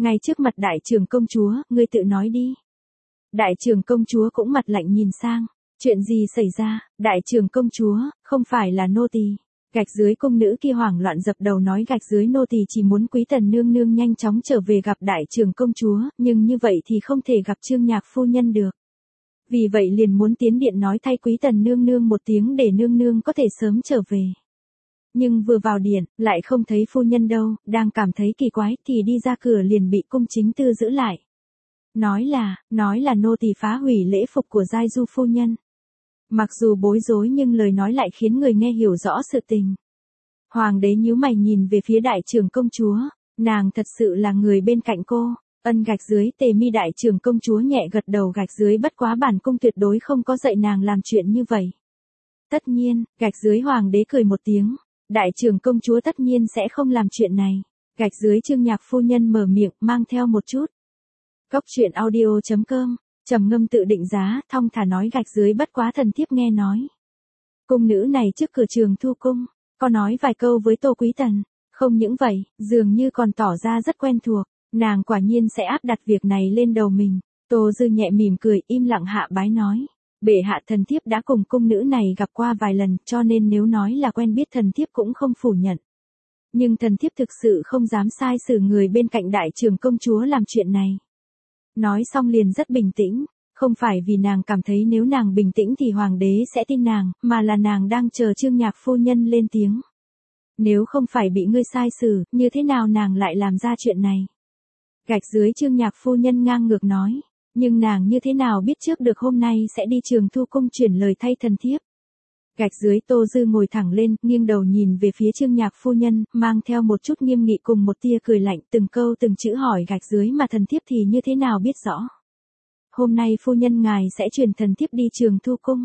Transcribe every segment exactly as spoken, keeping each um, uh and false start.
Ngay trước mặt đại trưởng công chúa, ngươi tự nói đi. Đại trưởng công chúa cũng mặt lạnh nhìn sang. Chuyện gì xảy ra, đại trưởng công chúa, không phải là nô tỳ. Gạch dưới cung nữ kia hoảng loạn dập đầu nói gạch dưới nô tỳ chỉ muốn quý tần nương nương nhanh chóng trở về gặp đại trưởng công chúa, nhưng như vậy thì không thể gặp Trương Nhạc phu nhân được. Vì vậy liền muốn tiến điện nói thay quý tần nương nương một tiếng để nương nương có thể sớm trở về. Nhưng vừa vào điện, lại không thấy phu nhân đâu, đang cảm thấy kỳ quái thì đi ra cửa liền bị cung chính tư giữ lại. Nói là, nói là nô tỳ phá hủy lễ phục của giai du phu nhân. Mặc dù bối rối nhưng lời nói lại khiến người nghe hiểu rõ sự tình. Hoàng đế nhíu mày nhìn về phía đại trưởng công chúa, nàng thật sự là người bên cạnh cô. Ân gạch dưới tề mi đại trưởng công chúa nhẹ gật đầu gạch dưới bất quá bản cung tuyệt đối không có dạy nàng làm chuyện như vậy. Tất nhiên, gạch dưới hoàng đế cười một tiếng, đại trưởng công chúa tất nhiên sẽ không làm chuyện này. Gạch dưới Trương Nhạc phu nhân mở miệng mang theo một chút. Góc truyện audio chấm com, trầm ngâm tự định giá, thong thả nói gạch dưới bất quá thần thiếp nghe nói. Cung nữ này trước cửa Trường Thu cung, có nói vài câu với Tô Quý Tần, không những vậy, dường như còn tỏ ra rất quen thuộc, nàng quả nhiên sẽ áp đặt việc này lên đầu mình. Tô Dư nhẹ mỉm cười, im lặng hạ bái nói, bệ hạ thần thiếp đã cùng cung nữ này gặp qua vài lần, cho nên nếu nói là quen biết thần thiếp cũng không phủ nhận. Nhưng thần thiếp thực sự không dám sai xử người bên cạnh đại trưởng công chúa làm chuyện này. Nói xong liền rất bình tĩnh, không phải vì nàng cảm thấy nếu nàng bình tĩnh thì hoàng đế sẽ tin nàng, mà là nàng đang chờ Trương Nhạc phu nhân lên tiếng. Nếu không phải bị ngươi sai xử, như thế nào nàng lại làm ra chuyện này? Gạch dưới Trương Nhạc phu nhân ngang ngược nói, nhưng nàng như thế nào biết trước được hôm nay sẽ đi Trường Thu cung chuyển lời thay thần thiếp? Gạch dưới Tô Dư ngồi thẳng lên, nghiêng đầu nhìn về phía Trương Nhạc phu nhân, mang theo một chút nghiêm nghị cùng một tia cười lạnh, từng câu từng chữ hỏi gạch dưới mà thần thiếp thì như thế nào biết rõ. Hôm nay phu nhân ngài sẽ truyền thần thiếp đi Trường Thu cung.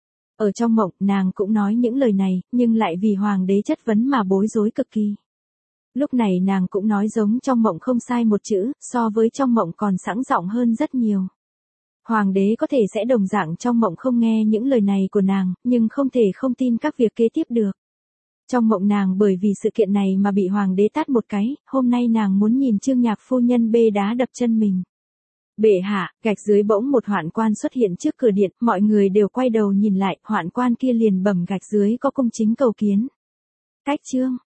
Ở trong mộng, nàng cũng nói những lời này, nhưng lại vì hoàng đế chất vấn mà bối rối cực kỳ. Lúc này nàng cũng nói giống trong mộng không sai một chữ, so với trong mộng còn sẵn giọng hơn rất nhiều. Hoàng đế có thể sẽ đồng dạng trong mộng không nghe những lời này của nàng, nhưng không thể không tin các việc kế tiếp được. Trong mộng nàng bởi vì sự kiện này mà bị hoàng đế tát một cái, hôm nay nàng muốn nhìn Trương Nhạc phu nhân bê đá đập chân mình. Bệ hạ, gạch dưới bỗng một hoạn quan xuất hiện trước cửa điện, mọi người đều quay đầu nhìn lại, hoạn quan kia liền bẩm gạch dưới có cung chính cầu kiến. Cách Trương,